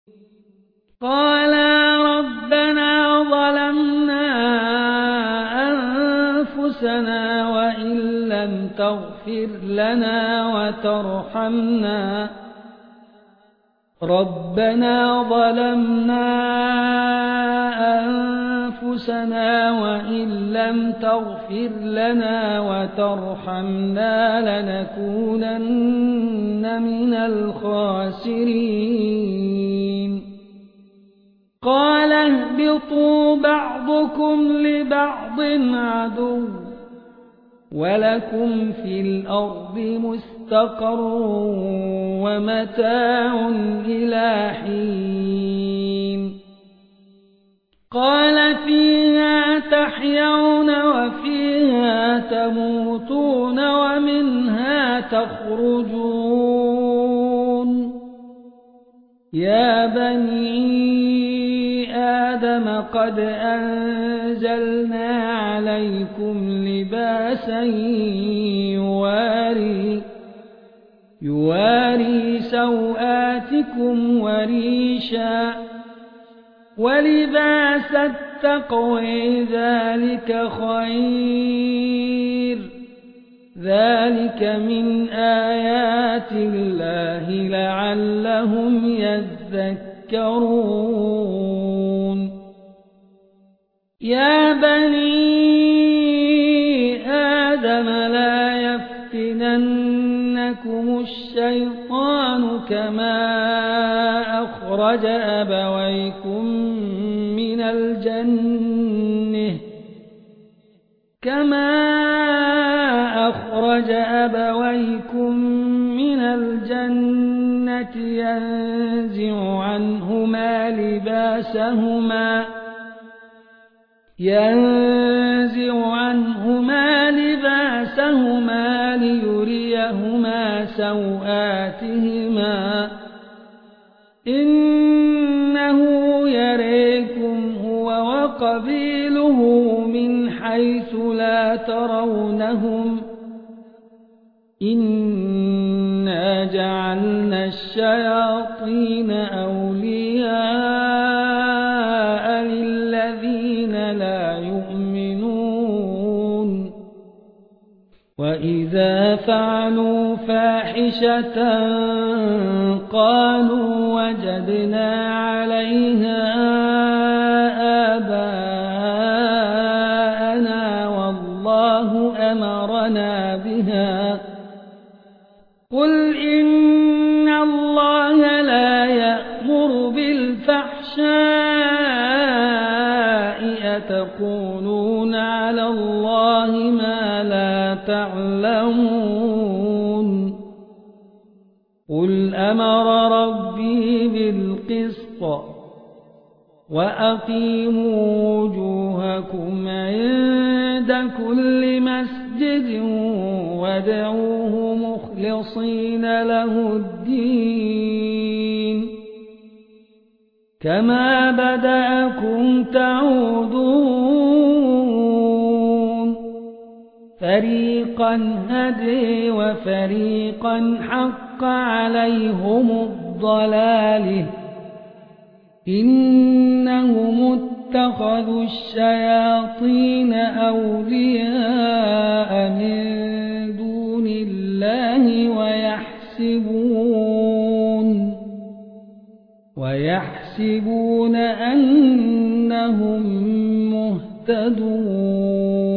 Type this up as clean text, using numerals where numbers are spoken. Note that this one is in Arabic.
قالا ربنا ظلمنا أنفسنا وإن لم تغفر لنا وترحمنا ربنا ظلمنا أنفسنا وإن لم تغفر لنا وترحمنا لنكونن من الخاسرين قال اهبطوا بعضكم لبعض عدو ولكم في الأرض مستقر ومتاع إلى حين قال فيها تحيون وفيها تموتون ومنها تخرجون يا بني آدم قد أنزلنا عليكم لباسا يواري سوآتكم وريشا ولباس التقوى ذلك خير ذلك من آيات الله لعلهم يذكرون يا بني آدم لا يفتننكم الشيطان كما أخرج أبويكم من الجنة ينزع عنهما لباسهما ليريهما سوآتهما إنه يريكم هو وقبيله من حيث لا ترونهم إنا جعلنا الشياطين أولياء للذين لا يؤمنون وإذا فعلوا فاحشة قالوا وجدنا عليها آباءنا والله أمرنا بها قل إن الله لا يأمر بالفحشاء أتقولون على الله ما لا تعلمون قل أمر ربي بالقسط وأقيموا وجوهكم عند كل مسجد وادعوه مخلصين له الدين كما بدأكم تعودون فريقا هدي وفريقا حق عليهم الضلالة إنهم اتخذوا الشياطين أولياء من دون الله ويحسبون أنهم مهتدون